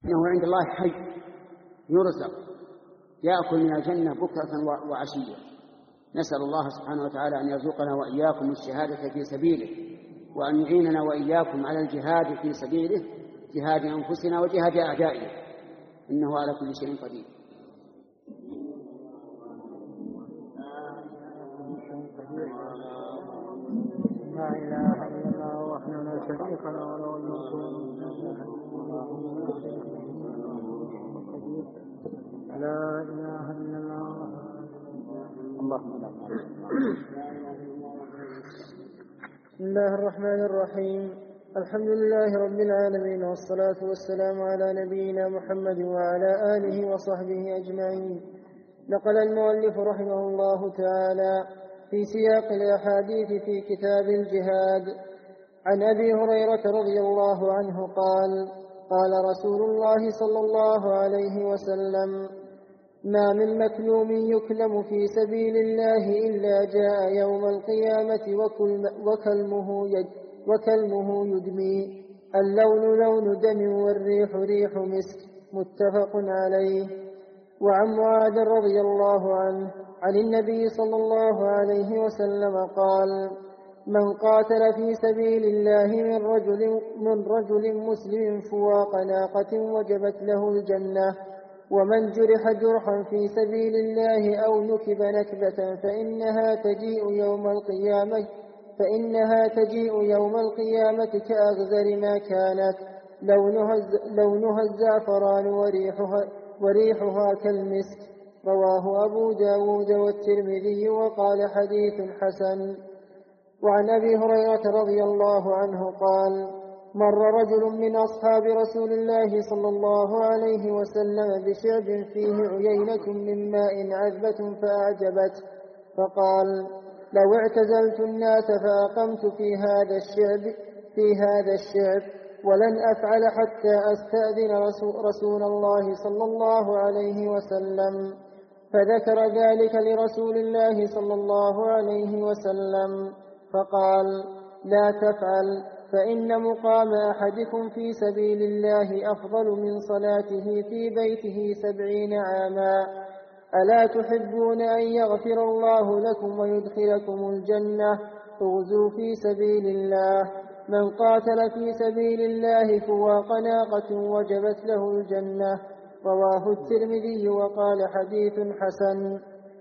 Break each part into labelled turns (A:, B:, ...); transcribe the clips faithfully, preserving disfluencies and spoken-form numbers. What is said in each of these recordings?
A: إنه عند الله حي يرزق يأكل من الجنة بكرة وعشية. نسأل الله سبحانه وتعالى أن يرزقنا وإياكم الشهادة في سبيله، وأن يعيننا وإياكم على الجهاد في سبيله، جهاد أنفسنا وجهاد أعدائنا، إنه على كل شيء قدير.
B: لا إله إلا الله وحده لا شريك له وله الملك لا إله إلا الله. اللهم لا بسم الله الرحمن الرحيم. الحمد لله رب العالمين، والصلاة والسلام على نبينا محمد وعلى آله وصحبه أجمعين. نقل المؤلف رحمه الله تعالى في سياق الأحاديث في كتاب الجهاد عن أبي هريرة رضي الله عنه قال: قال رسول الله صلى الله عليه وسلم: ما من مكلوم يكلم في سبيل الله إلا جاء يوم القيامة وكلمه, وكلمه يدمي، اللون لون دم والريح ريح مسك، متفق عليه. وعن معاذ رضي الله عنه عن النبي صلى الله عليه وسلم قال: من قاتل في سبيل الله من رجل, من رجل مسلم فواق ناقة وجبت له الجنة، ومن جرح جرحا في سبيل الله أو نكب نكبة فإنها تجيء يوم القيامة فإنها تجيء يوم القيامة كأغزر ما كانت، لونها, لونها الزعفران وريحها, وريحها كالمسك. رواه أبو داود والترمذي وقال حديث حسن. وعن أبي هريرة رضي الله عنه قال: مر رجل من أصحاب رسول الله صلى الله عليه وسلم بشعب فيه عيينة من ماء عذبة فأعجبته، فقال: لو اعتزلت الناس فأقمت في هذا الشعب في هذا الشعب ولن أفعل حتى أستأذن رسول الله صلى الله عليه وسلم. فذكر ذلك لرسول الله صلى الله عليه وسلم فقال: لا تفعل، فإن مقام أحدكم في سبيل الله أفضل من صلاته في بيته سبعين عاما. ألا تحبون أن يغفر الله لكم ويدخلكم الجنة؟ اغزوا في سبيل الله. من قاتل في سبيل الله فواق ناقة وجبت له الجنة. رواه الترمذي وقال حديث حسن.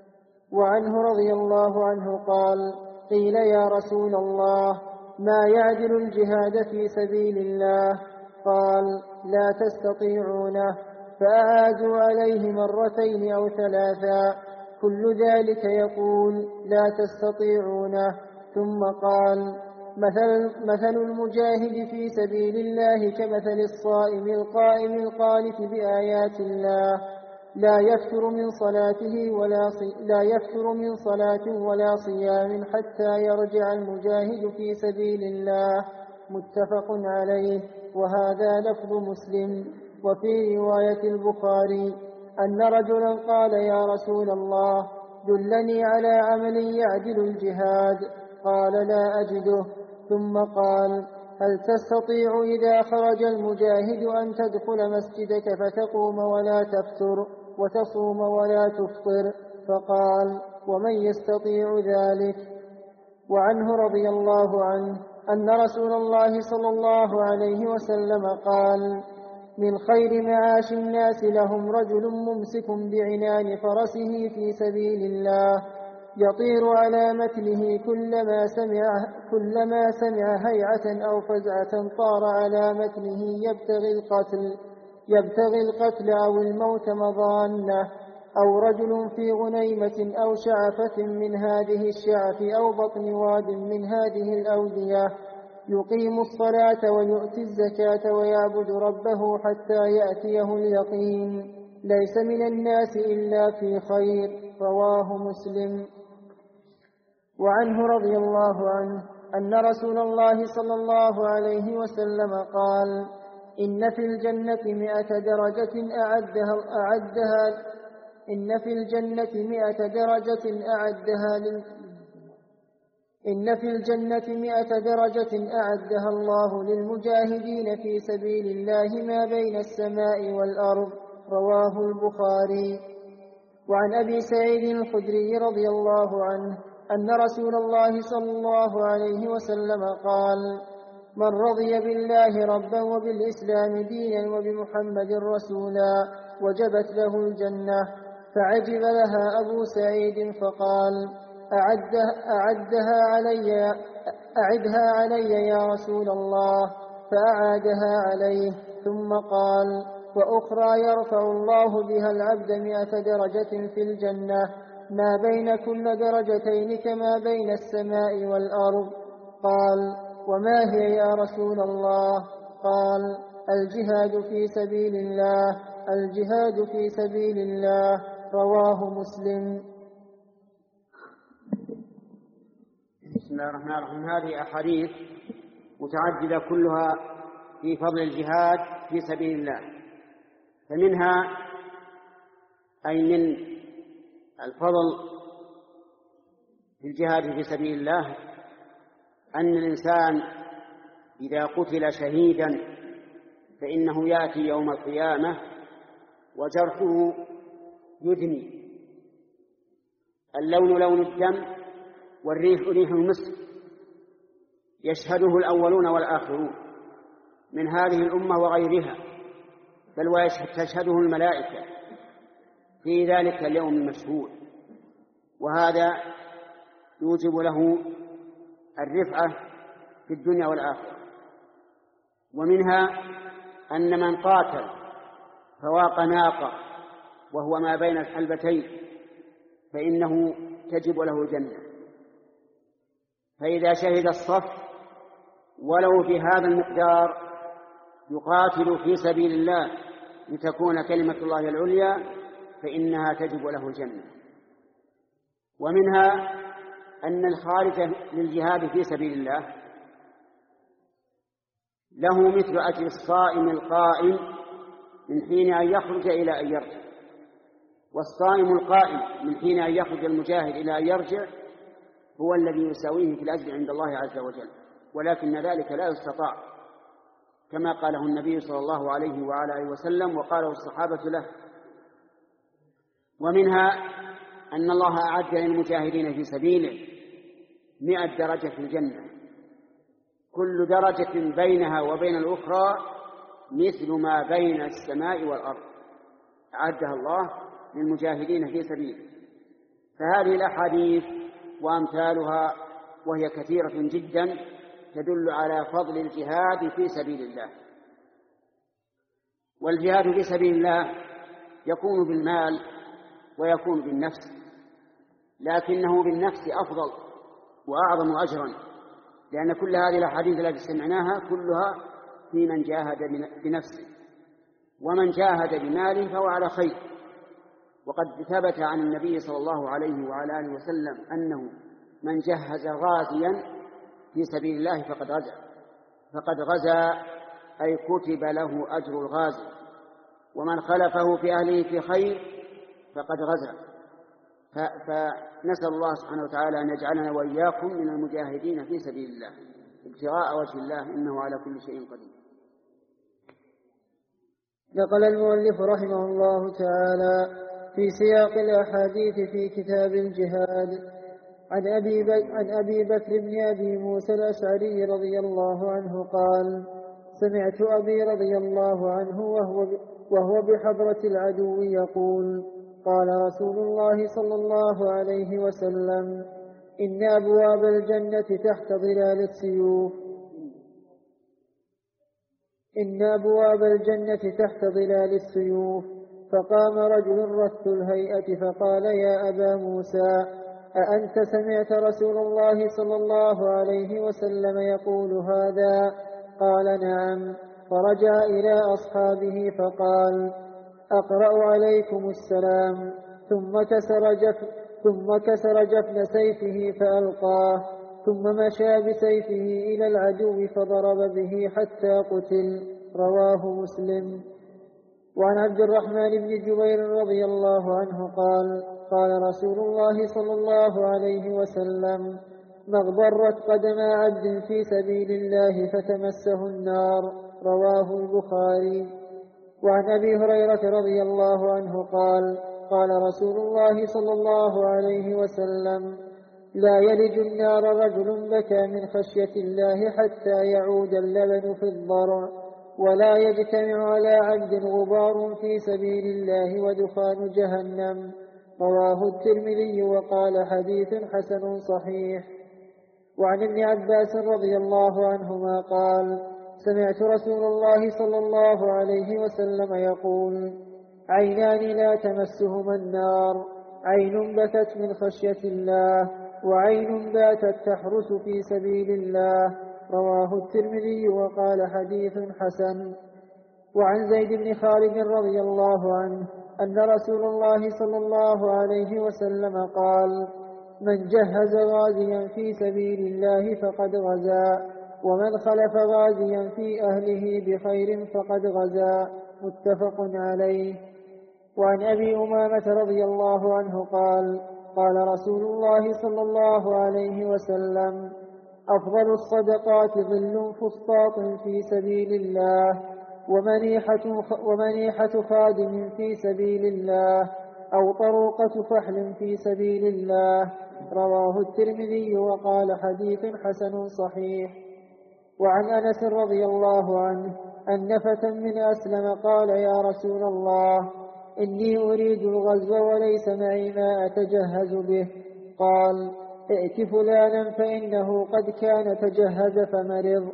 B: وعنه رضي الله عنه قال: قيل يا رسول الله ما يعدل الجهاد في سبيل الله؟ قال: لا تستطيعونه. فأعادوا عليه مرتين أو ثلاثا، كل ذلك يقول: لا تستطيعونه. ثم قال: مثل, مثل المجاهد في سبيل الله كمثل الصائم القائم القانت بآيات الله، لا يفتر من صلاته ولا صي... لا يفتر من صلاة ولا صيام حتى يرجع المجاهد في سبيل الله. متفق عليه. وهذا لفظ مسلم. وفي رواية البخاري أن رجلا قال: يا رسول الله دلني على عمل يعدل الجهاد. قال: لا أجده. ثم قال: هل تستطيع إذا خرج المجاهد أن تدخل مسجدك فتقوم ولا تفتر وتصوم ولا تفطر؟ فقال: ومن يستطيع ذلك؟ وعنه رضي الله عنه أن رسول الله صلى الله عليه وسلم قال: من خير معاش الناس لهم رجل ممسك بعنان فرسه في سبيل الله، يطير على متنه كلما سمع, كلما سمع هيعة أو فزعة طار على متنه يبتغي القتل يبتغي القتل أو الموت مضانة. أو رجل في غنيمة أو شعفة من هذه الشعف أو بطن واد من هذه الأودية، يقيم الصلاة ويؤتي الزكاة ويعبد ربه حتى يأتيه اليقين، ليس من الناس إلا في خير. رواه مسلم. وعنه رضي الله عنه أن رسول الله صلى الله عليه وسلم قال: إن في الجنة مئة درجة أعدها, أعدها إن في الجنة مئة درجة أعدها لل إن في الجنة مئة درجة أعدها الله للمجاهدين في سبيل الله ما بين السماء والأرض. رواه البخاري. وعن أبي سعيد الخدري رضي الله عنه أن رسول الله صلى الله عليه وسلم قال: من رضي بالله ربا وبالإسلام دينا وبمحمد رسولا وجبت له الجنة. فعجب لها أبو سعيد فقال: أعدها, أعدها علي أعدها علي يا رسول الله. فأعادها عليه ثم قال: وأخرى يرفع الله بها العبد مئة درجة في الجنة ما بين كل درجتين كما بين السماء والأرض. قال: وما هي يا رسول الله؟ قال: الجهاد في سبيل الله الجهاد في سبيل الله. رواه مسلم.
A: بسم الله الرحمن الرحيم. هذه أحاديث متعددة كلها في فضل الجهاد في سبيل الله. فمنها أي من الفضل في الجهاد في سبيل الله أن الإنسان إذا قتل شهيدا فإنه يأتي يوم القيامة وجرحه يدني، اللون لون الدم والريح ريح المسك، يشهده الأولون والآخرون من هذه الأمة وغيرها، بل وتشهده الملائكة في ذلك اليوم المشهود، وهذا يوجب له الرفعة في الدنيا والآخرة. ومنها أن من قاتل فواق ناقة وهو ما بين الحلبتين فإنه تجب له الجنة. فإذا شهد الصف ولو بهذا المقدار يقاتل في سبيل الله لتكون كلمة الله العليا فإنها تجب له الجنة. ومنها أن الخارج للجهاد في سبيل الله له مثل أجر الصائم القائم من حين أن يخرج إلى أن يرجع. والصائم القائم من حين أن يخرج المجاهد إلى أن يرجع هو الذي يساويه في الأجر عند الله عز وجل، ولكن ذلك لا يستطاع كما قاله النبي صلى الله عليه وعلى آله وسلم وقاله الصحابة له. ومنها أن الله أعد للمجاهدين في سبيله مئة درجة في الجنة، كل درجة بينها وبين الأخرى مثل ما بين السماء والأرض، أعدها الله للمجاهدين في سبيله. فهذه الأحاديث وأمثالها وهي كثيرة جدا تدل على فضل الجهاد في سبيل الله. والجهاد في سبيل الله يكون بالمال ويكون بالنفس، لكنه بالنفس أفضل وأعظم أجرا، لأن كل هذه الأحاديث التي سمعناها كلها في من جاهد بنفسه، ومن جاهد بماله فهو على خير. وقد ثبت عن النبي صلى الله عليه وعلى آله وسلم أنه من جهز غازيا في سبيل الله فقد غزا فقد غزا أي كتب له أجر الغازي، ومن خلفه في أهله في خير فقد غزا. فنسأل الله سبحانه وتعالى أن يجعلنا وإياكم من المجاهدين في سبيل الله ابتغاء وجه الله إنه على كل شيء قدير.
B: نقل المؤلف رحمه الله تعالى في سياق الأحاديث في كتاب الجهاد عن أبي, عن أبي بكر بن أبي موسى الأشعري رضي الله عنه قال: سمعت أبي رضي الله عنه وهو, وهو بحضرة العدو يقول: قال رسول الله صلى الله عليه وسلم: إن أبواب الجنة تحت ظلال السيوف إن أبواب الجنة تحت ظلال السيوف. فقام رجل رث الهيئة فقال: يا أبا موسى، أأنت سمعت رسول الله صلى الله عليه وسلم يقول هذا؟ قال: نعم. فرجع إلى أصحابه فقال: أقرأ عليكم السلام. ثم كسر جفن, ثم كسر جفن سيفه فألقاه، ثم مشى بسيفه إلى العدو فضرب به حتى قتل. رواه مسلم. وعن عبد الرحمن بن جبير رضي الله عنه قال: قال رسول الله صلى الله عليه وسلم: ما اغبرت قدم عبد في سبيل الله فتمسه النار. رواه البخاري. وعن أبي هريرة رضي الله عنه قال قال رسول الله صلى الله عليه وسلم: لا يلج النار رجل بكى من خشية الله حتى يعود اللبن في الضرع، ولا يجتمع على عبد غبار في سبيل الله ودخان جهنم. رواه الترمذي وقال حديث حسن صحيح. وعن ابن عباس رضي الله عنهما قال: سمعت رسول الله صلى الله عليه وسلم يقول: عينان لا تمسهما النار، عين بكت من خشية الله، وعين باتت تحرس في سبيل الله. رواه الترمذي وقال حديث حسن. وعن زيد بن خالد رضي الله عنه أن رسول الله صلى الله عليه وسلم قال: من جهز غازيا في سبيل الله فقد غزا، ومن خلف غازيا في أهله بخير فقد غزا. متفق عليه. وعن أبي أمامة رضي الله عنه قال: قال رسول الله صلى الله عليه وسلم: أفضل الصدقات ظل فسطاط في سبيل الله، ومنيحة, ومنيحة خادم في سبيل الله، أو طروقة فحل في سبيل الله. رواه الترمذي وقال حديث حسن صحيح. وعن أنس رضي الله عنه أن فتى من أسلم قال: يا رسول الله، إني أريد الغزو وليس معي ما أتجهز به. قال: ائت فلانا فإنه قد كان تجهز فمرض.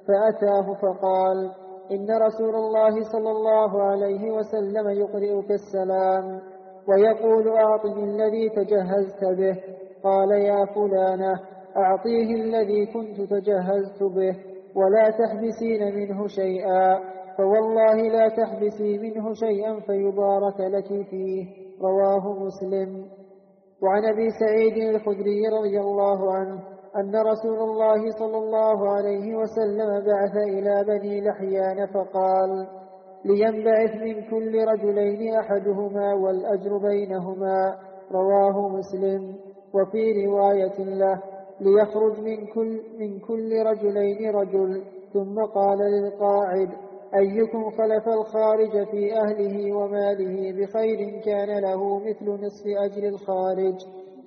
B: فأتاه فقال: إن رسول الله صلى الله عليه وسلم يقرئك السلام ويقول: أعطني الذي تجهزت به. قال: يا فلانة، أعطيه الذي كنت تجهزت به، ولا تحبسين منه شيئا، فوالله لا تحبسي منه شيئا فيبارك لك فيه. رواه مسلم. وعن أبي سعيد الخدري رضي الله عنه أن رسول الله صلى الله عليه وسلم بعث إلى بني لحيان فقال: لينبعث من كل رجلين أحدهما والأجر بينهما. رواه مسلم. وفي رواية له: ليخرج من كل, من كل رجلين رجل. ثم قال للقاعد: أيكم خلف الخارج في أهله وماله بخير كان له مثل نصف أجر الخارج.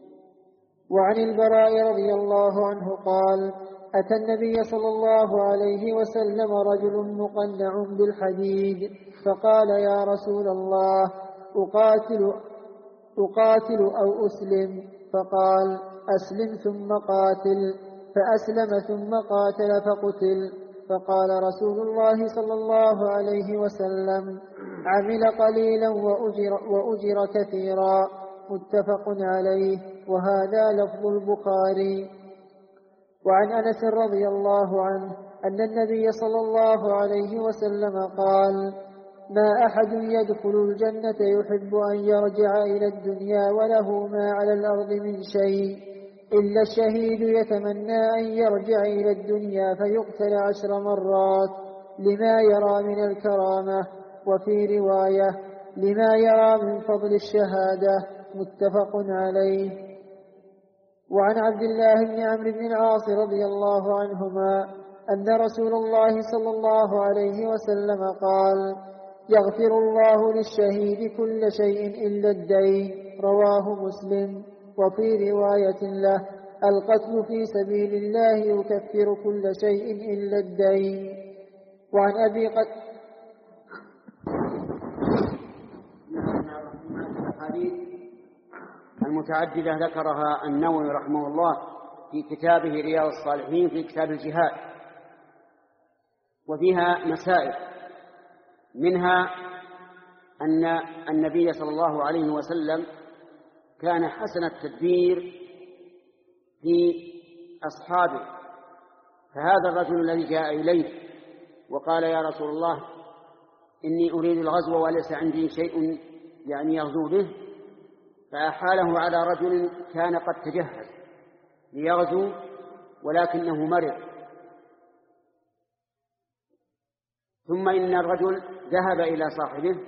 B: وعن البراء رضي الله عنه قال: أتى النبي صلى الله عليه وسلم رجل مقنع بالحديد فقال: يا رسول الله، أقاتل, أقاتل أو أسلم؟ فقال: أسلم ثم قاتل. فأسلم ثم قاتل فقتل. فقال رسول الله صلى الله عليه وسلم: عمل قليلا وأجر, وأجر كثيرا. متفق عليه. وهذا لفظ البخاري. وعن أنس رضي الله عنه أن النبي صلى الله عليه وسلم قال: ما أحد يدخل الجنة يحب أن يرجع إلى الدنيا وله ما على الأرض من شيء، إلا الشهيد يتمنى أن يرجع إلى الدنيا فيقتل عشر مرات لما يرى من الكرامة. وفي رواية: لما يرى من فضل الشهادة. متفق عليه. وعن عبد الله بن عمرو بن العاص رضي الله عنهما أن رسول الله صلى الله عليه وسلم قال: يغفر الله للشهيد كل شيء إلا الدين. رواه مسلم. وفي رواية له: القتل في سبيل الله يكفر كل شيء إلا الدين. وعن أبي قد
A: الحديث المتعددة ذكرها النووي رحمه الله في كتابه رياض الصالحين في كتاب الجهاد، وفيها مسائل، منها أن النبي صلى الله عليه وسلم كان حسن التدبير في أصحابه. فهذا الرجل الذي جاء إليه وقال: يا رسول الله، إني أريد الغزو وليس عندي شيء يعني يغزو به، فأحاله على رجل كان قد تجهز ليغزو ولكنه مرض. ثم إن الرجل ذهب إلى صاحبه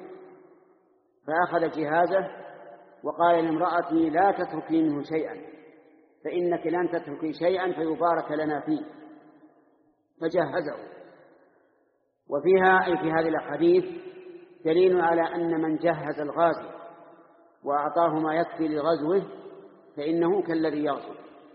A: فأخذ جهازه وقال لامرأته: لا تتركي منه شيئا، فإنك لن تتركي شيئا فيبارك لنا فيه، فجهزه. وفيها أي في هذه الأحاديث دليل على أن من جهز الغازي وأعطاه ما يكفي لغزوه فإنه كالذي يغزو،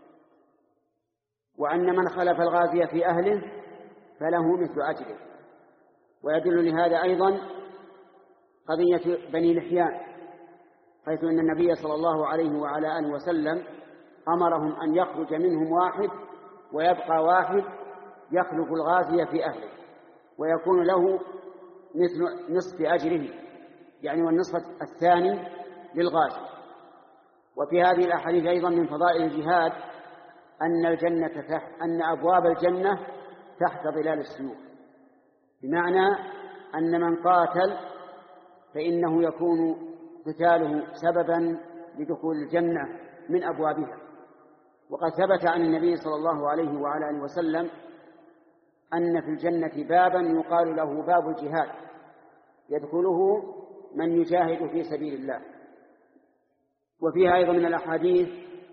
A: وأن من خلف الغازي في أهله فله مثل أجره. ويدل لهذا أيضا قضية بني لحيان، حيث أن النبي صلى الله عليه وعلى آله وسلم أمرهم أن يخرج منهم واحد ويبقى واحد يخلف الغازي في أهله، ويكون له مثل نصف أجره، يعني والنصف الثاني للغازي. وفي هذه الأحاديث أيضا من فضائل الجهاد أن الجنة تحت أن أبواب الجنة تحت ظلال السيوف، بمعنى أن من قاتل فإنه يكون قتاله سببا لدخول الجنة من أبوابها. وقد ثبت عن النبي صلى الله عليه وعلى آله وسلم أن في الجنة بابا يقال له باب الجهاد يدخله من يجاهد في سبيل الله. وفيها أيضا من الأحاديث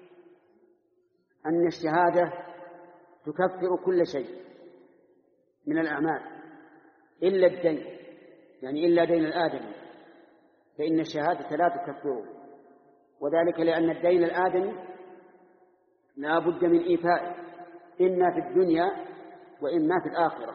A: أن الشهادة تكفر كل شيء من الأعمال إلا الدين، يعني إلا دين الآدمي، فإن الشهادة لا تكفره، وذلك لأن الدين الآدمي لا بد من إيفائه إما في الدنيا وإما في الآخرة.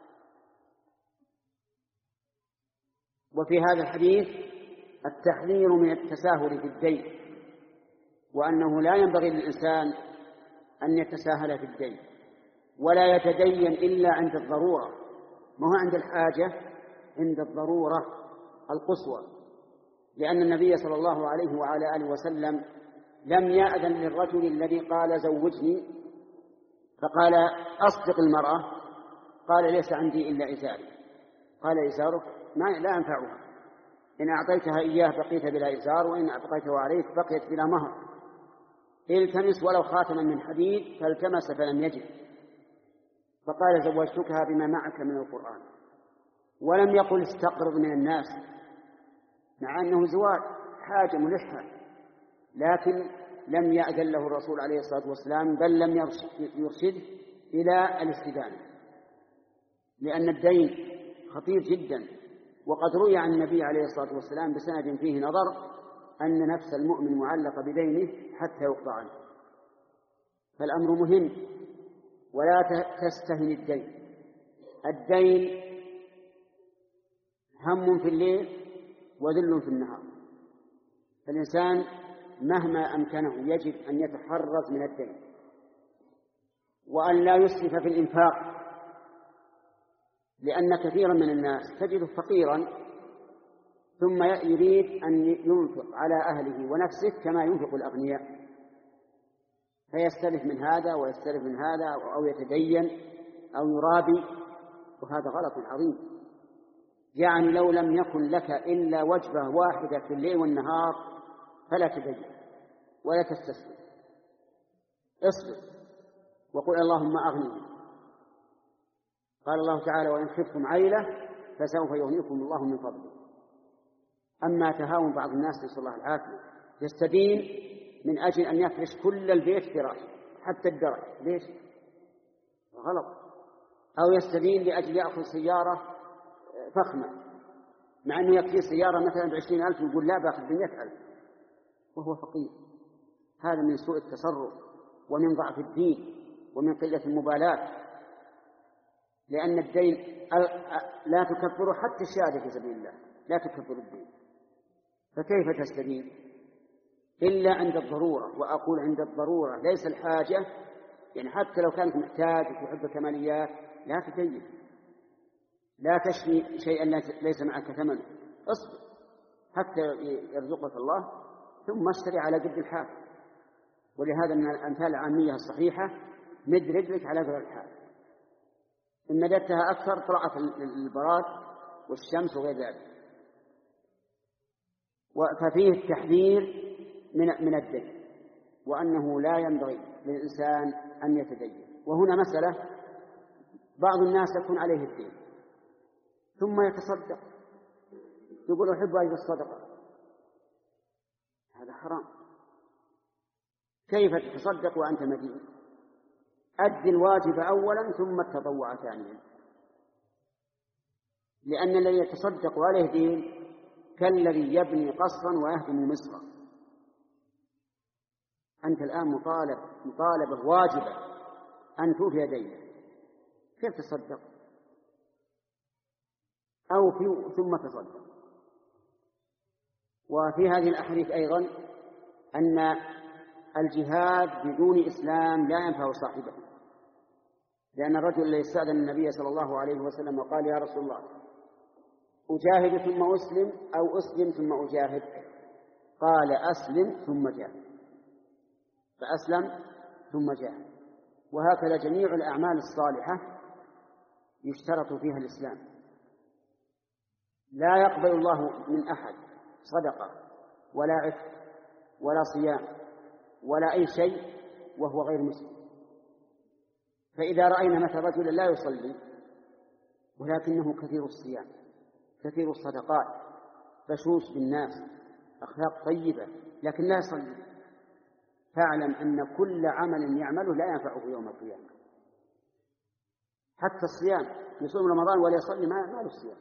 A: وفي هذا الحديث التحذير من التساهل في الدين، وأنه لا ينبغي للإنسان أن يتساهل في الدين ولا يتدين إلا عند الضرورة، ما هو عند الحاجة، عند الضرورة القصوى. لأن النبي صلى الله عليه وعلى آله وسلم لم يأذن للرجل الذي قال زوجني فقال أصدق المرأة، قال ليس عندي إلا إزاري، قال إزارك ما لا ينفعها، إن أعطيتها إياه بقيت بلا إزار، وإن أبقيته عليك بقيت بلا مهر، التمس ولو خاتما من حديد، فالتمس فلم يجد، فقال زوجتكها بما معك من القرآن. ولم يقل استقرض من الناس، مع أنه زواج حاجة ملحة، لكن لم يأذن له الرسول عليه الصلاة والسلام، بل لم يرشده إلى الاستدانة، لأن الدين خطير جدا. وقد روي عن النبي عليه الصلاة والسلام بسند فيه نظر أن نفس المؤمن معلقة بدينه حتى يقضى عنه. فالأمر مهم، ولا تستهن الدين. الدين هم في الليل وذل في النهار، فالإنسان مهما أمكنه يجب أن يتحرز من الدين، وأن لا يسرف في الإنفاق، لأن كثيرا من الناس تجده فقيرا ثم يريد أن ينفق على أهله ونفسه كما ينفق الأغنياء، فيستلف من هذا ويستلف من هذا، أو يتدين أو يرابي، وهذا غلط عظيم. يعني لو لم يكن لك إلا وجبة واحدة في الليل والنهار فلا تدين ولا تستسلم، اصبر وقل اللهم أغنني. قال الله تعالى وإن خفتم عيلة فسوف يغنيكم الله من فضله. أما تهاون بعض الناس نسأل الله العافية، يستدين من أجل أن يفرش كل البيت فراش حتى الدرج، ليش؟ غلط. أو يستدين لأجل يأخذ سيارة فخمة، مع أنه يكفي سيارة مثلا بعشرين ألف يقول لا باخذ بمئة ألف وهو فقير. هذا من سوء التصرف ومن ضعف الدين ومن قلة المبالاة، لأن الدين لا تكفر حتى الشهادة في سبيل الله، لا تكفر الدين، فكيف تستدين إلا عند الضرورة؟ وأقول عند الضرورة ليس الحاجة، يعني حتى لو كانت محتاج وتحب كماليات لا تدين، لا تشري شيئا ليس معك ثمنه، اصبر حتى يرزقك الله ثم اشتري على قد الحال. ولهذا من الأمثال العامية الصحيحة مد رجلك على قدر الحال، إن مددتها أكثر طلعت البراد والشمس وغير ذلك. ففيه التحذير من من الدين، وأنه لا ينبغي للإنسان أن يتدين. وهنا مسألة، بعض الناس يكون عليه الدين ثم يتصدق، يقول أحب أجر الصدقة، هذا حرام. كيف تتصدق وأنت مدين؟ أد الواجب أولا ثم التطوع ثانيا، لأن الذي يتصدق وعليه دين كالذي يبني قصرا ويهدم مصرا. أنت الآن مطالب مطالبة واجبة أن توفي دينك، كيف تصدق؟ أو في ثم تصدق. وفي هذه الأحاديث أيضا أن الجهاد بدون إسلام لا ينفع صاحبه، لأن الرجل الذي استأذن النبي صلى الله عليه وسلم وقال يا رسول الله أجاهد ثم أسلم أو أسلم ثم أجاهد؟ قال أسلم ثم جاهد، فأسلم ثم جاهد. وهكذا جميع الأعمال الصالحة يشترط فيها الإسلام. لا يقبل الله من أحد صدقة ولا عفق ولا صيام ولا أي شيء وهو غير مسلم. فإذا رأينا مثل رجلا لا يصلي ولكنه كثير الصيام كثير الصدقات بشوش بالناس أخلاق طيبة لكن لا يصلي، فاعلم أن كل عمل يعمله لا ينفعه يوم القيامة. حتى الصيام، يصوم رمضان ولا يصلي ما له الصيام،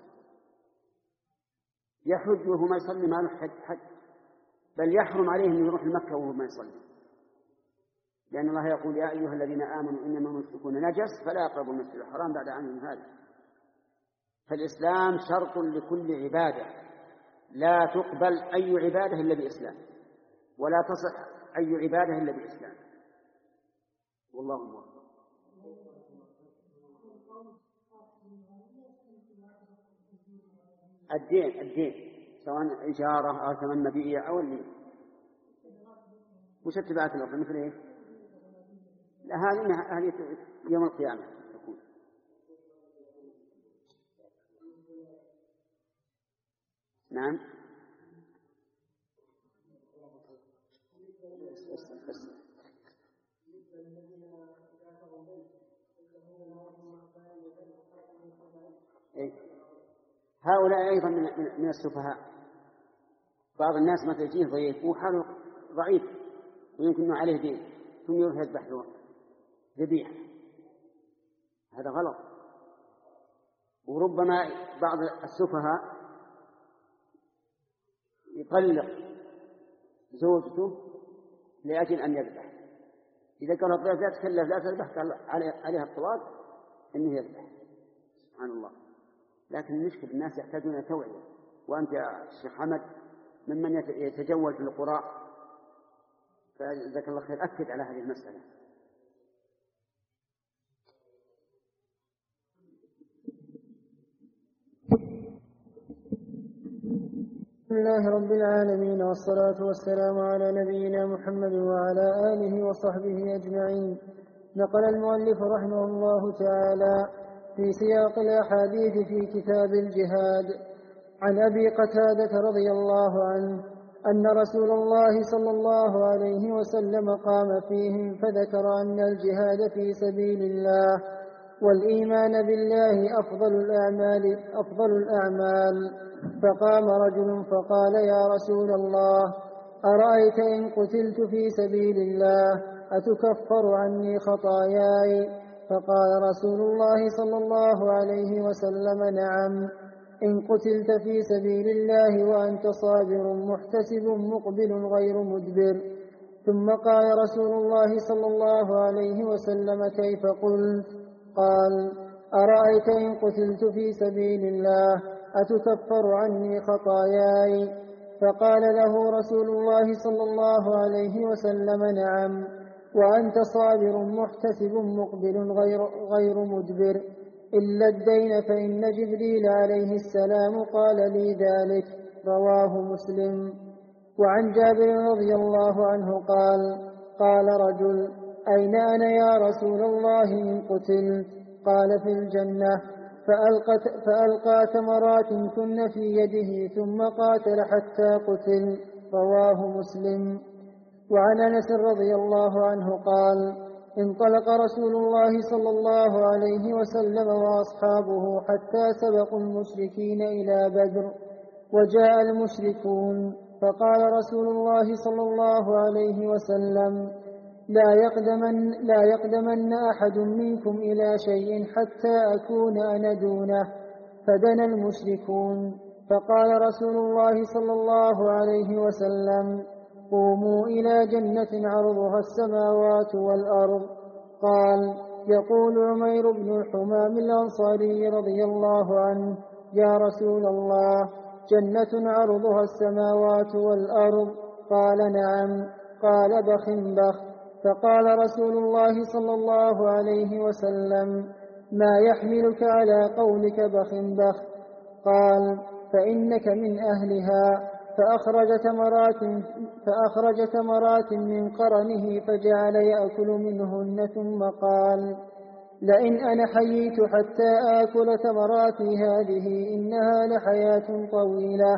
A: يحج وهو ما يصلي ما له حج, حج بل يحرم عليه أن يروح لمكة وهو ما يصلي، لأن الله يقول يا أيها الذين آمنوا إنما المشركون نجس فلا يقربوا المسجد الحرام بعد عامهم هذا. فالإسلام شرط لكل عبادة، لا تقبل أي عبادة إلا بإسلام، ولا تصح أي عبادة إلا بإسلام. والله موفق. الدين الدين سواء إجارة أو ثمن مبيع أو اللي وش اتباعات الأخرى مثل إيه؟ لا هذه هذه يوم القيامة تكون. نعم. إيه؟ هؤلاء أيضا من, من السفهاء. بعض الناس مثل يجيه ضيف وحاله ضعيف ويمكن عليه دين ثم يروح يذبح له ذبيحة، هذا غلط. وربما بعض السفهاء يطلق زوجته لأجل أن يذبح، إذا كان الضيف لا تكلف لا تذبح عليها الطلاق إنه يذبح. سبحان الله. لكن المشكلة الناس يحتاجون توعية، وأنت يا شيخ حمد ممن يتجول في القرى، فجزاك الله خير أكد على هذه المسألة.
B: بسم الله رب العالمين، والصلاة والسلام على نبينا محمد وعلى آله وصحبه أجمعين. نقل المؤلف رحمه الله تعالى في سياق الأحاديث في كتاب الجهاد عن أبي قتادة رضي الله عنه أن رسول الله صلى الله عليه وسلم قام فيهم فذكر أن الجهاد في سبيل الله والإيمان بالله أفضل الأعمال أفضل الأعمال فقام رجل فقال يا رسول الله أرأيت إن قتلت في سبيل الله أتكفر عني خطاياي؟ فقال رسول الله صلى الله عليه وسلم نعم، إن قتلت في سبيل الله وأنت صابر محتسب مقبل غير مدبر. ثم قال رسول الله صلى الله عليه وسلم كيف قلت؟ قال أرأيت إن قتلت في سبيل الله أتكفر عني خطاياي؟ فقال له رسول الله صلى الله عليه وسلم نعم، وأنت صابر محتسب مقبل غير, غير مدبر، إلا الدين فإن جبريل عليه السلام قال لي ذلك. رواه مسلم. وعن جابر رضي الله عنه قال قال رجل أين أنا يا رسول الله إن قتلت؟ قال في الجنة. فألقى, فألقى تمرات كن في يده ثم قاتل حتى قتل. رواه مسلم. وعن أنس رضي الله عنه قال انطلق رسول الله صلى الله عليه وسلم وأصحابه حتى سبقوا المشركين إلى بدر، وجاء المشركون فقال رسول الله صلى الله عليه وسلم لا يقدمن, لا يقدمن أحد منكم إلى شيء حتى أكون أنا دونه. فدنا المشركون، فقال رسول الله صلى الله عليه وسلم: قوموا إلى جنة عرضها السماوات والأرض. قال: يقول عمير بن الحمام الأنصاري رضي الله عنه: يا رسول الله، جنة عرضها السماوات والأرض؟ قال: نعم. قال: بخ بخ. فقال رسول الله صلى الله عليه وسلم: ما يحملك على قولك بخ بخ؟ قال: فإنك من أهلها. فأخرج تمرات, فأخرج تمرات من قرنه فجعل يأكل منهن، ثم قال: لئن أنا حييت حتى آكل تمراتي هذه إنها لحياة طويلة.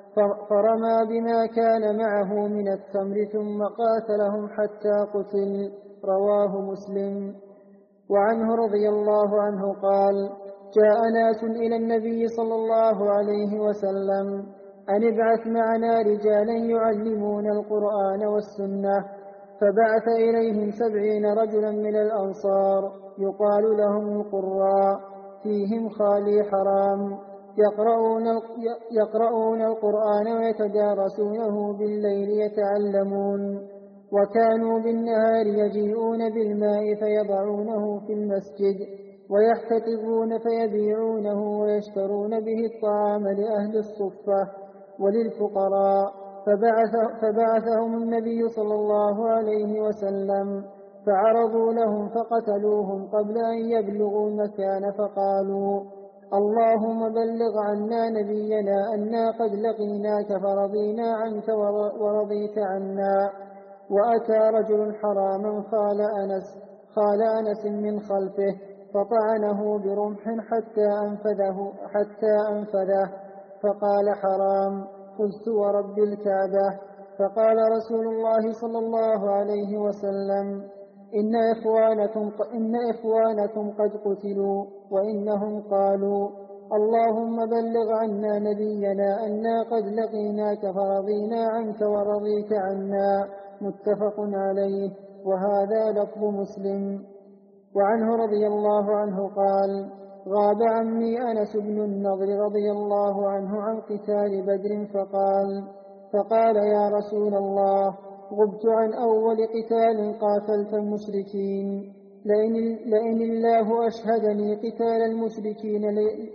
B: فرمى بما كان معه من التمر ثم قاتلهم حتى قتل. رواه مسلم. وعنه رضي الله عنه قال: جاء ناس إلى النبي صلى الله عليه وسلم أن ابعث معنا رجالا يعلمون القرآن والسنة، فبعث إليهم سبعين رجلا من الأنصار يقال لهم القراء، فيهم خالي حرام، يقرؤون, يقرؤون القرآن ويتدارسونه بالليل يتعلمون، وكانوا بالنهار يجيئون بالماء فيضعونه في المسجد ويحتطبون فيبيعونه ويشترون به الطعام لأهل الصفة وللفقراء. فبعث فبعثهم النبي صلى الله عليه وسلم فعرضوا لهم فقتلوهم قبل أن يبلغوا المكان، فقالوا: اللهم بلغ عنا نبينا أنا قد لقيناك فرضينا عنك ورضيت عنا. وأتى رجل حراما خال أنس, خال أنس من خلفه فطعنه برمح حتى أنفذه, حتى أنفذه فقال: حرام. قلت: ورب الكعبة. فقال رسول الله صلى الله عليه وسلم: إن إخوانكم, إن إخوانكم قد قتلوا، وإنهم قالوا: اللهم بلغ عنا نبينا أنا قد لقيناك فرضينا عنك ورضيت عنا. متفق عليه، وهذا لفظ مسلم. وعنه رضي الله عنه قال: غاب عمي أنس بن النضر رضي الله عنه عن قتال بدر فقال فقال يا رسول الله، غبت عن أول قتال قاتلت المشركين، لئن, لئن الله أشهدني قتال المشركين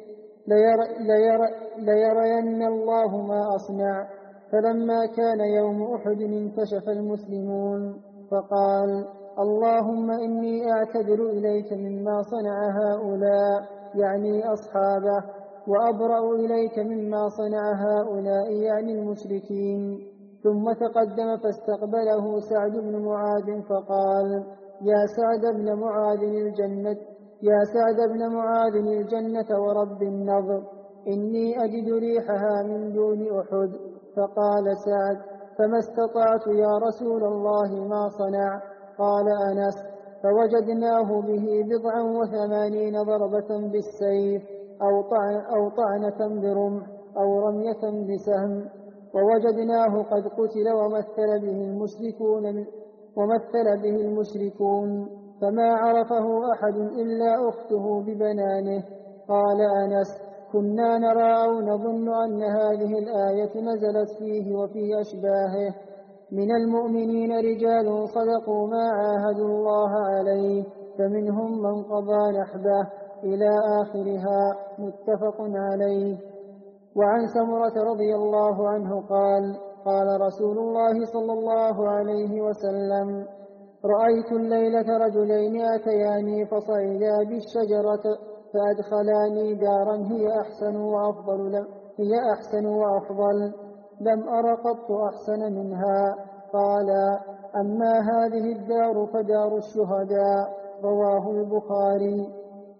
B: لير لير ليرين الله ما أصنع. فلما كان يوم أحد انكشف المسلمون فقال: اللهم إني أعتذر إليك مما صنع هؤلاء، يعني أصحابه، وأبرأ إليك مما صنع هؤلاء، يعني المشركين. ثم تقدم فاستقبله سعد بن معاذ فقال: يا سعد بن معاذ الجنة يا سعد بن معاذ الجنة ورب النضر، إني أجد ريحها من دون أحد. فقال سعد: فما استطعت يا رسول الله ما صنع. قال أنس: فوجدناه به بضعا وثمانين ضربة بالسيف أو, طعن أو طعنة برمح أو رمية بسهم، ووجدناه قد قتل ومثل به المشركون ومثل به المشركون فما عرفه أحد إلا أخته ببنانه. قال أنس: كنا نرى أو نظن أن هذه الآية نزلت فيه وفي أشباهه، من المؤمنين رجال صدقوا ما عاهدوا الله عليه، فمنهم من قضى نحبه، إلى آخرها. متفق عليه. وعن سمرة رضي الله عنه قال: قال رسول الله صلى الله عليه وسلم: رأيت الليلة رجلين أتياني فصعدا بالشجرة فأدخلاني دارا هي أحسن وأفضل لم هي أحسن وأفضل لم أر قط أحسن منها. قال: أما هذه الدار فدار الشهداء. رواه البخاري.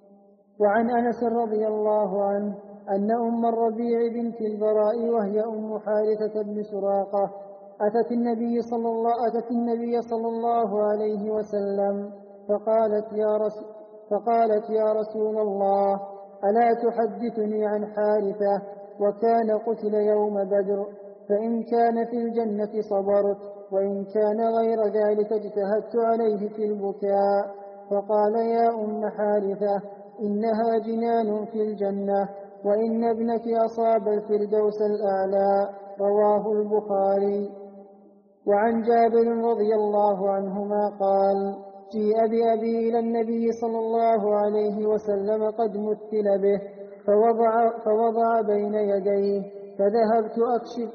B: وعن أنس رضي الله عنه أن أم الربيع بنت البراء وهي أم حارثة بن سراقة أتت النبي صلى الله, أتت النبي صلى الله عليه وسلم فقالت يا, رس فقالت يا رسول الله، ألا تحدثني عن حارثة وكان قتل يوم بدر، فإن كان في الجنة صبرت وإن كان غير ذلك اجتهدت عليه في البكاء. فقال يا أم حارثة إنها جنان في الجنة وإن ابنك أصاب الفردوس الأعلى. رواه البخاري. وعن جابر رضي الله عنهما قال جيء بأبي إلى النبي صلى الله عليه وسلم قد مثل به فوضع, فوضع بين يديه فذهبت أكشف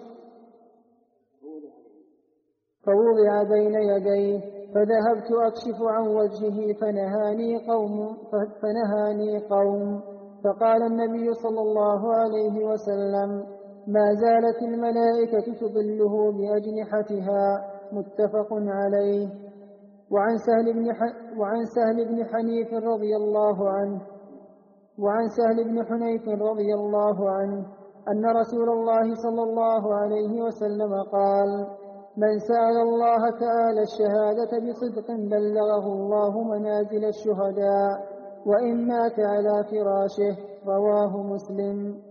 B: فوضع بين يديه فذهبت أكشف عن وجهه فنهاني قوم, فنهاني قوم فقال النبي صلى الله عليه وسلم ما زالت الملائكة تظله بأجنحتها. متفق عليه. وعن سهل بن, ح... وعن سهل بن حنيف رضي الله عنه وعن سهل بن حنيف رضي الله عنه أن رسول الله صلى الله عليه وسلم قال من سأل الله تعالى الشهادة بصدق بلغه الله منازل الشهداء وإن مات على فراشه. رواه مسلم.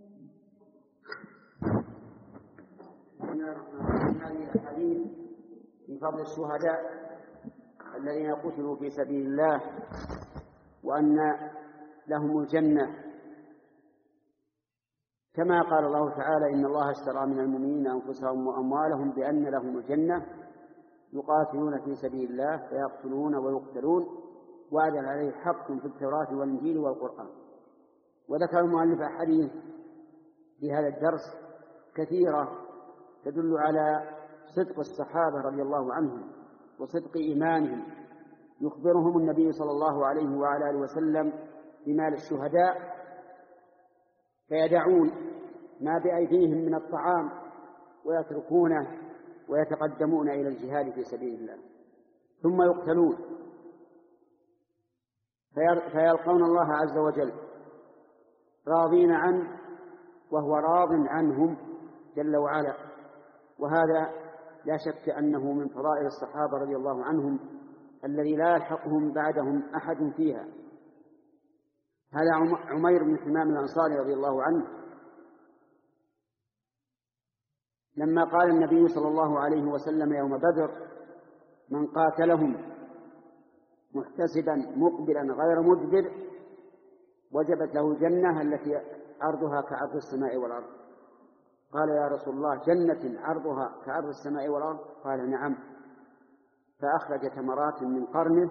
A: هذه الحديث في فضل الشهداء الذين قتلوا في سبيل الله وأن لهم الجنة كما قال الله تعالى إن الله اشترى من المؤمنين أنفسهم وأموالهم بأن لهم الجنة يقاتلون في سبيل الله فيقتلون ويقتلون وعدا عليه حق في التوراة والإنجيل والقرآن. وذكر المؤلف أحاديث في هذا الدرس كثيرة تدل على صدق الصحابة رضي الله عنهم وصدق إيمانهم. يخبرهم النبي صلى الله عليه وعلى آله وسلم بمال الشهداء فيدعون ما بأيديهم من الطعام ويتركونه ويتقدمون إلى الجهاد في سبيل الله ثم يقتلون فيلقون الله عز وجل راضين عنه وهو راض عنهم جل وعلا. وهذا لا شك أنه من فضائل الصحابة رضي الله عنهم الذي لا يلحقهم بعدهم أحد فيها. هذا عمير بن حمام الأنصاري رضي الله عنه لما قال النبي صلى الله عليه وسلم يوم بدر من قاتلهم محتسبا مقبلا غير مدبر وجبت له الجنة التي عرضها كعرض السماء والأرض. قال يا رسول الله جنة عرضها كعرض السماء والأرض؟ قال نعم. فأخرج تمرات من قرنه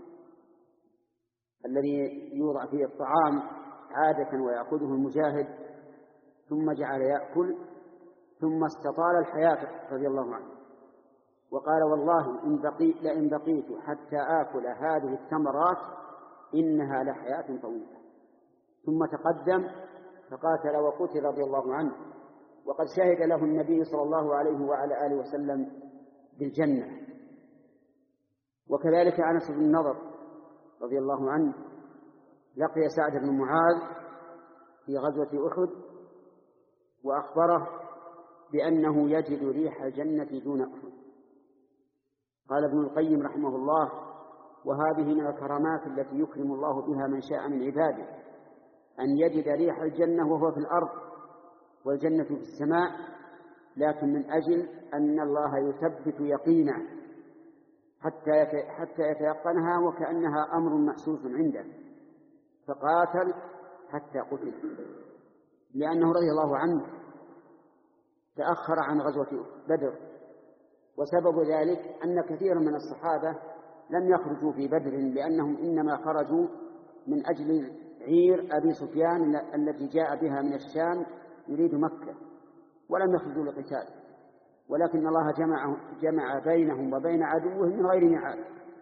A: الذي يوضع فيه الطعام عادة ويأخذه المجاهد ثم جعل يأكل ثم استطال الحياة رضي الله عنه وقال والله إن بقي لئن بقيت حتى آكل هذه التمرات إنها لحياة طويلة. ثم تقدم فقاتل وقتل رضي الله عنه وقد شهد له النبي صلى الله عليه وعلى آله وسلم بالجنة. وكذلك أنس بن النضر رضي الله عنه لقي سعد بن معاذ في غزوة أحد وأخبره بأنه يجد ريح الجنة دون أحد. قال ابن القيم رحمه الله وهذه من الكرامات التي يكرم الله بها من شاء من عباده أن يجد ريح الجنة وهو في الأرض والجنة في السماء، لكن من أجل أن الله يثبت يقينه حتى حتى يتيقنها وكأنها أمر محسوس عنده، فقاتل حتى قتل، لأنه رضي الله عنه تأخر عن غزوة بدر. وسبب ذلك أن كثيرا من الصحابة لم يخرجوا في بدر لأنهم إنما خرجوا من أجل عير أبي سفيان التي جاء بها من الشام يريد مكة، ولم يخرجوا لقتال، ولكن الله جمع, جمع بينهم وبين عدوهم من غير ميعاد،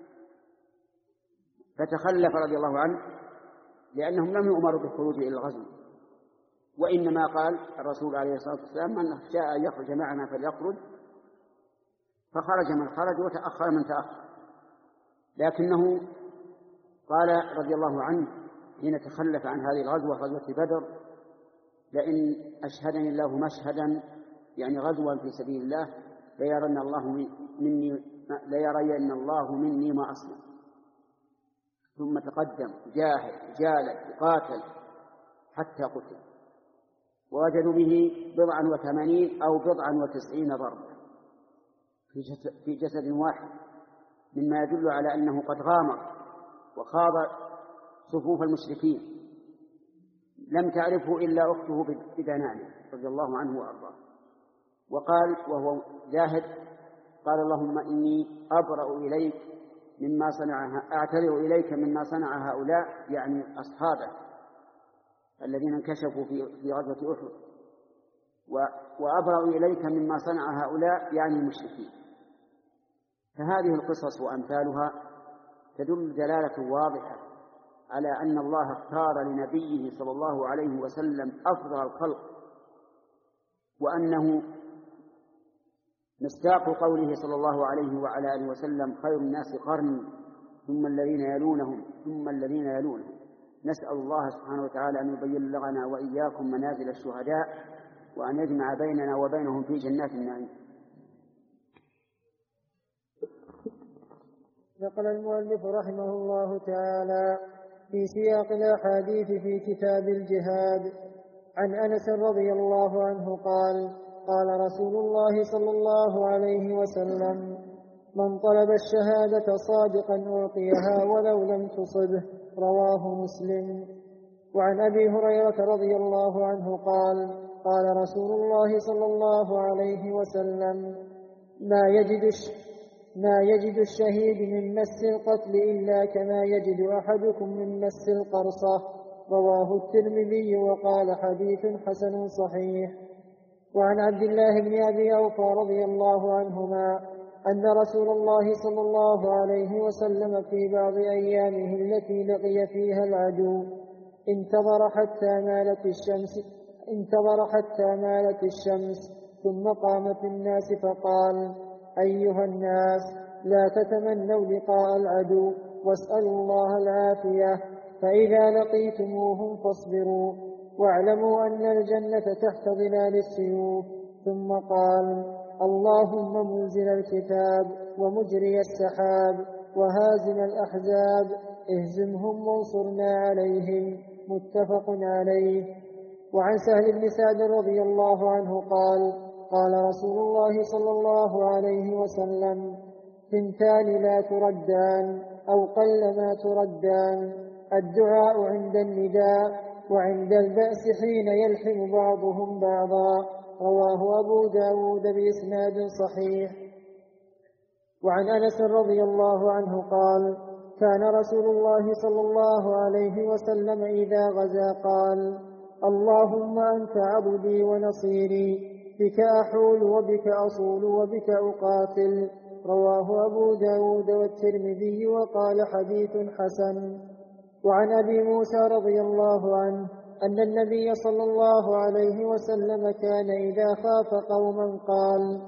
A: فتخلف رضي الله عنه لأنهم لم يؤمروا بالخروج إلى الغزو، وإنما قال الرسول عليه الصلاة والسلام من شاء أن يخرج معنا فليخرج، فخرج من خرج وتأخر من تأخر. لكنه قال رضي الله عنه حين تخلف عن هذه الغزوة غزوة بدر لئن أشهدني الله مشهدا يعني غزوا في سبيل الله ليرين الله مني ليرين الله مني ما أصنع. ثم تقدم جاهد جالد قاتل حتى قتل، ووجدوا به بضعا وثمانين أو بضعا وتسعين ضربة، في جسد واحد، مما يدل على أنه قد غامر وخاض صفوف المشركين، لم تعرفه إلا أخته بدنانه رضي الله عنه وأرضاه. وقال وهو جاهد: قال اللهم إني أبرأ إليك مما صنع أعتذر إليك مما صنع هؤلاء، يعني أصحابه الذين انكشفوا في غزوة أحد، وأبرأ إليك مما صنع هؤلاء يعني المشركين. فهذه القصص وأمثالها تدل دلالة واضحة على أن الله اختار لنبيه صلى الله عليه وسلم أفضل الخلق، وأنه مصداق قوله صلى الله عليه وعلى آله وسلم: خير الناس قرني ثم الذين يلونهم ثم الذين يلونهم. نسأل الله سبحانه وتعالى أن يبين لنا وإياكم منازل الشهداء، وأن يجمع بيننا وبينهم في جنات النعيم.
B: نقل المؤلف رحمه الله تعالى في سياق الأحاديث في كتاب الجهاد عن أنس رضي الله عنه قال: قال رسول الله صلى الله عليه وسلم: من طلب الشهادة صادقا أعطيها ولو لم تصبه. رواه مسلم. وعن أبي هريرة رضي الله عنه قال: قال رسول الله صلى الله عليه وسلم: ما يجد ما يجد الشهيد من مس القتل إلا كما يجد أحدكم من مس القرصة. رواه الترمذي وقال: حديث حسن صحيح. وعن عبد الله بن أبي أوفى رضي الله عنهما أن رسول الله صلى الله عليه وسلم في بعض أيامه التي لقي فيها العدو انتظر حتى مالت الشمس انتظر حتى مالت الشمس ثم قام في الناس فقال: أيها الناس، لا تتمنوا لقاء العدو واسألوا الله العافية، فإذا لقيتموهم فاصبروا واعلموا أن الجنة تحت ظلال السيوف. ثم قال: اللهم منزل الكتاب ومجري السحاب وهازم الأحزاب اهزمهم وانصرنا عليهم. متفق عليه. وعن سهل بن سعد رضي الله عنه قال: قال رسول الله صلى الله عليه وسلم: ثنتان لا تردان أو قل ما تردان: الدعاء عند النداء وعند البأس حين يلحم بعضهم بعضا. رواه أبو داود بإسناد صحيح. وعن أنس رضي الله عنه قال: كان رسول الله صلى الله عليه وسلم إذا غزا قال: اللهم أنت عبدي ونصيري، بك أحول وبك أصول وبك أقاتل. رواه أبو داود والترمذي وقال: حديث حسن. وعن أبي موسى رضي الله عنه أن النبي صلى الله عليه وسلم كان إذا خاف قوما قال: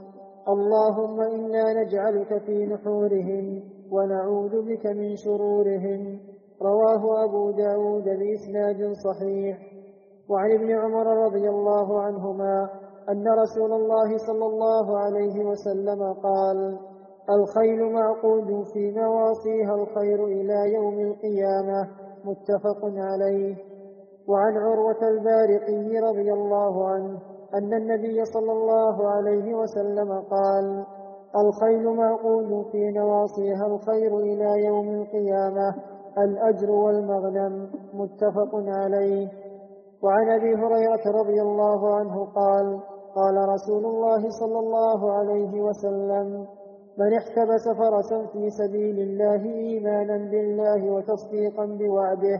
B: اللهم إنا نجعلك في نحورهم ونعوذ بك من شرورهم. رواه أبو داود بإسناد صحيح. وعن ابن عمر رضي الله عنهما أن رسول الله صلى الله عليه وسلم قال: الخيل معقود في نواصيها الخير إلى يوم القيامة. متفق عليه. وعن عروة البارقي رضي الله عنه أن النبي صلى الله عليه وسلم قال: الخيل معقود في نواصيها الخير إلى يوم القيامة، الأجر والمغنم. متفق عليه. وعن أبي هريرة رضي الله عنه قال: قال رسول الله صلى الله عليه وسلم: من احتبس فرسا في سبيل الله إيمانا بالله وتصديقا بوعده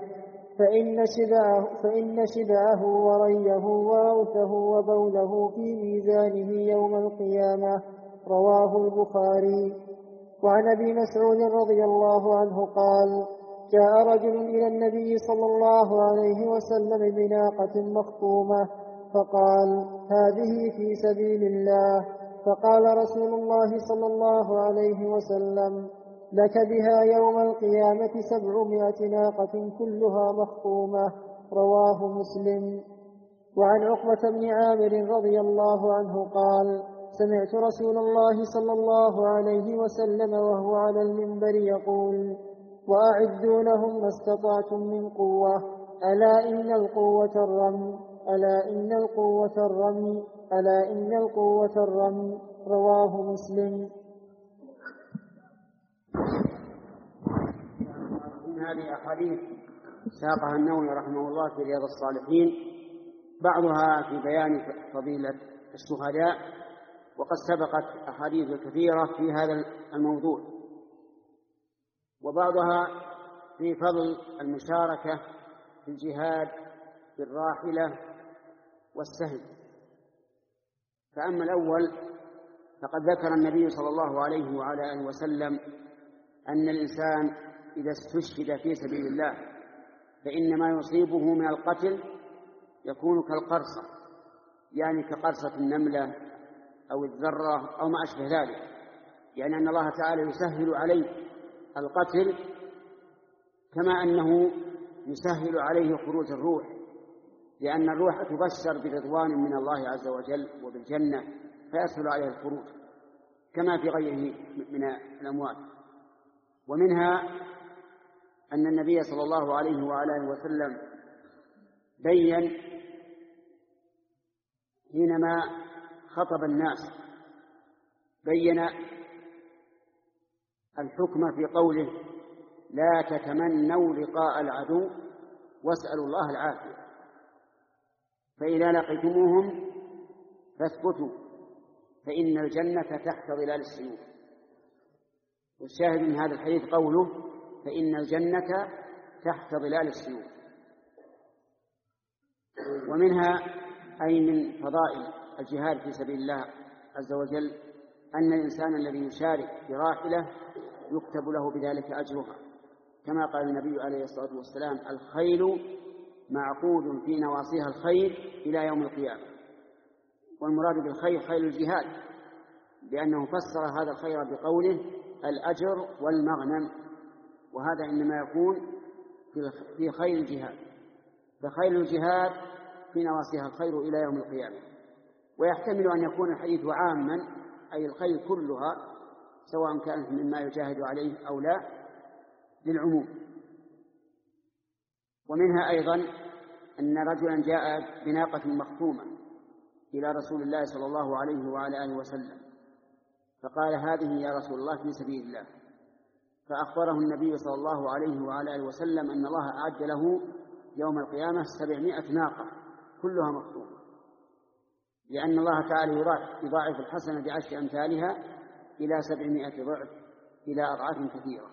B: فإن شبعه, فإن شبعه وريه وروثه وبوله في ميزانه يوم القيامة. رواه البخاري. وعن أبي مسعود رضي الله عنه قال: جاء رجل إلى النبي صلى الله عليه وسلم بناقة مخطومة فقال: هذه في سبيل الله. فقال رسول الله صلى الله عليه وسلم: لك بها يوم القيامة سبعمائة ناقة كلها مخطومة. رواه مسلم. وعن عقبة بن عامر رضي الله عنه قال: سمعت رسول الله صلى الله عليه وسلم وهو على المنبر يقول: وأعدوا لهم ما استطعتم من قوة، ألا إن القوة الرمي ألا إن القوة الرمي ألا إن القوة الرمي. رواه مسلم.
A: من هذه الأحاديث ساقها النووي رحمه الله في رياض الصالحين، بعضها في بيان فضيلة الشهداء، وقد سبقت أحاديث كثيرة في هذا الموضوع، وبعضها في فضل المشاركة في الجهاد بالراحلة والسهم. فأما الأول فقد ذكر النبي صلى الله عليه وعلى آله وسلم أن الإنسان إذا استشهد في سبيل الله فإن ما يصيبه من القتل يكون كالقرصة، يعني كقرصة النملة أو الذرة أو ما أشبه ذلك، يعني أن الله تعالى يسهل عليه القتل كما أنه يسهل عليه خروج الروح، لأن الروح تبشر برضوان من الله عز وجل وبالجنة فيسهل عليه الخروج كما في غيره من الأموات. ومنها أن النبي صلى الله عليه وآله وسلم بين حينما خطب الناس بين الحكم في قوله لا تتمنوا لقاء العدو واسألوا الله العافية، فإذا لقيتموهم فاثبتوا فإن الجنة تحت ظلال السيوف. والشاهد من هذا الحديث قوله فإن الجنة تحت ظلال السيوف. ومنها أي من فضائل الجهاد في سبيل الله عز وجل أن الإنسان الذي يشارك براحلة يكتب له بذلك أجرها، كما قال النبي عليه الصلاة والسلام الخيل معقود في نواصيها الخير إلى يوم القيامة. والمراد بالخير خيل الجهاد، لأنه فسر هذا الخير بقوله الأجر والمغنم، وهذا إنما يكون في خيل الجهاد، فخيل الجهاد في نواصيها الخير إلى يوم القيامة. ويحتمل أن يكون الحديث عاما أي الخيل كلها سواء كانت مما يجاهد عليه أو لا للعموم. ومنها أيضا أن رجلا جاء بناقة مختومة إلى رسول الله صلى الله عليه وعلى آله وسلم فقال هذه يا رسول الله في سبيل الله، فأخبره النبي صلى الله عليه وعلى آله وسلم أن الله أعد له يوم القيامة سبعمائة ناقة كلها مختومة، لأن الله تعالى يضاعف الحسنة بعشر أمثالها إلى سبعمائة ضعف إلى أضعاف كثيرة.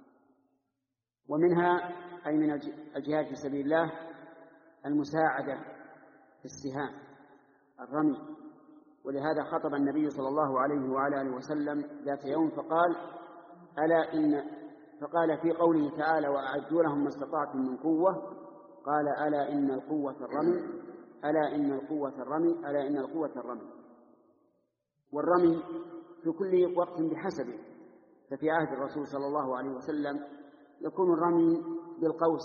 A: ومنها أي من الجهاد في سبيل الله المساعدة في السهام الرمي، ولهذا خطب النبي صلى الله عليه وعلى آله وسلم ذات يوم فقال ألا إن فقال في قوله تعالى وأعدوا لهم ما استطعتم من قوة قال ألا إن القوة الرمي ألا إن القوة الرمي ألا إن القوة الرمي. والرمي في كل وقت بحسبه، ففي عهد الرسول صلى الله عليه وسلم يكون الرمي بالقوس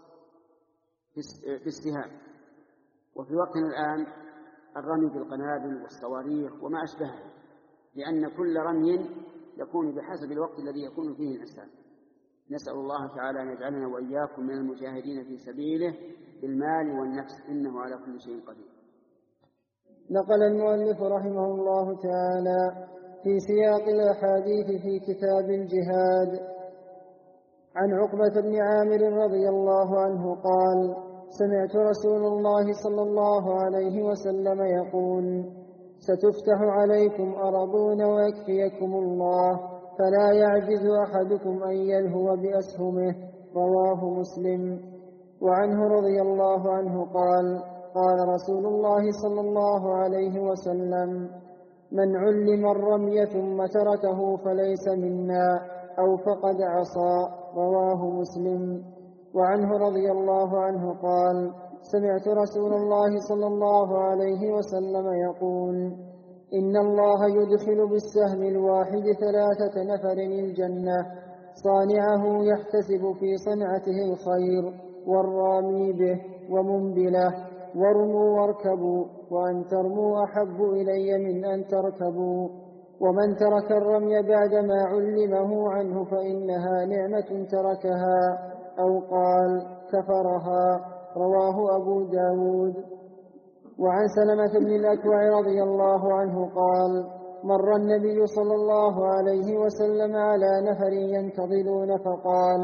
A: في السهام، وفي وقتنا الآن الرمي بالقنابل والصواريخ وما أشبهها، لأن كل رمي يكون بحسب الوقت الذي يكون فيه الإنسان. نسأل الله تعالى أن يجعلنا وإياكم من المجاهدين في سبيله بالمال والنفس إنه على كل شيء قدير.
B: نقل المؤلف رحمه الله تعالى في سياق الأحاديث في كتاب الجهاد عن عقبة بن عامر رضي الله عنه قال سمعت رسول الله صلى الله عليه وسلم يقول ستفتح عليكم أرضون ويكفيكم الله فلا يعجز أحدكم أن يلهو بأسهمه رواه مسلم. وعنه رضي الله عنه قال قال رسول الله صلى الله عليه وسلم من علم الرمي ثم تركه فليس منا أو فقد عصى رواه مسلم. وعنه رضي الله عنه قال سمعت رسول الله صلى الله عليه وسلم يقول إن الله يدخل بالسهم الواحد ثلاثة نفر الجنة صانعه يحتسب في صنعته الخير والرامي به ومنبله وارموا واركبوا وأن ترموا أحب إلي من أن تركبوا ومن ترك الرمي بعدما علمه عنه فإنها نعمة تركها أو قال كفرها رواه أبو داود. وعن سلمة بن الأكوع رضي الله عنه قال مر النبي صلى الله عليه وسلم على نفر ينتظرون فقال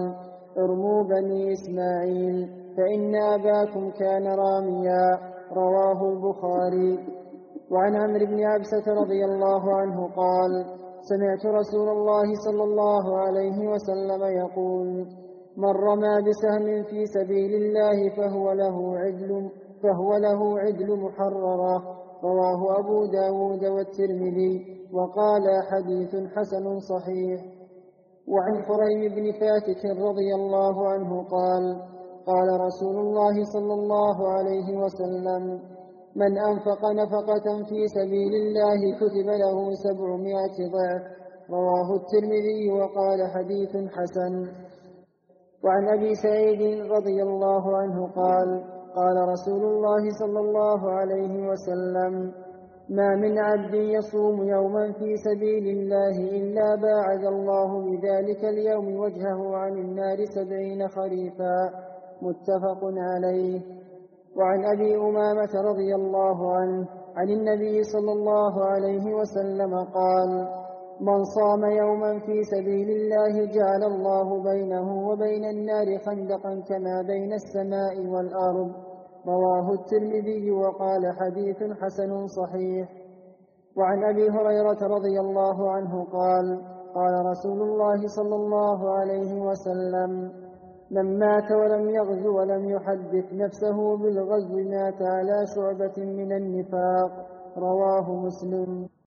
B: ارموا بني إسماعيل فإن أباكم كان راميا. رواه البخاري. وعن عمرو بن عبسة رضي الله عنه قال: سمعت رسول الله صلى الله عليه وسلم يقول: من رمى بسهم في سبيل الله فهو له عدل فهو له عدل محررة. رواه أبو داود والترمذي وقال: حديث حسن صحيح. وعن خريم بن فاتك رضي الله عنه قال: قال رسول الله صلى الله عليه وسلم: من أنفق نفقة في سبيل الله كتب له سبعمائة ضعف. رواه الترمذي وقال: حديث حسن. وعن أبي سعيد رضي الله عنه قال: قال رسول الله صلى الله عليه وسلم: ما من عبد يصوم يوما في سبيل الله إلا باعد الله بذلك اليوم وجهه عن النار سبعين خريفا. متفق عليه. وعن أبي أمامة رضي الله عنه عن النبي صلى الله عليه وسلم قال: من صام يوما في سبيل الله جعل الله بينه وبين النار خندقا كما بين السماء والأرض. رواه الترمذي وقال: حديث حسن صحيح. وعن أبي هريرة رضي الله عنه قال: قال رسول الله صلى الله عليه وسلم: من مات ولم يغزو ولم يحدث نفسه بالغزو مات على شعبة من النفاق. رواه مسلم.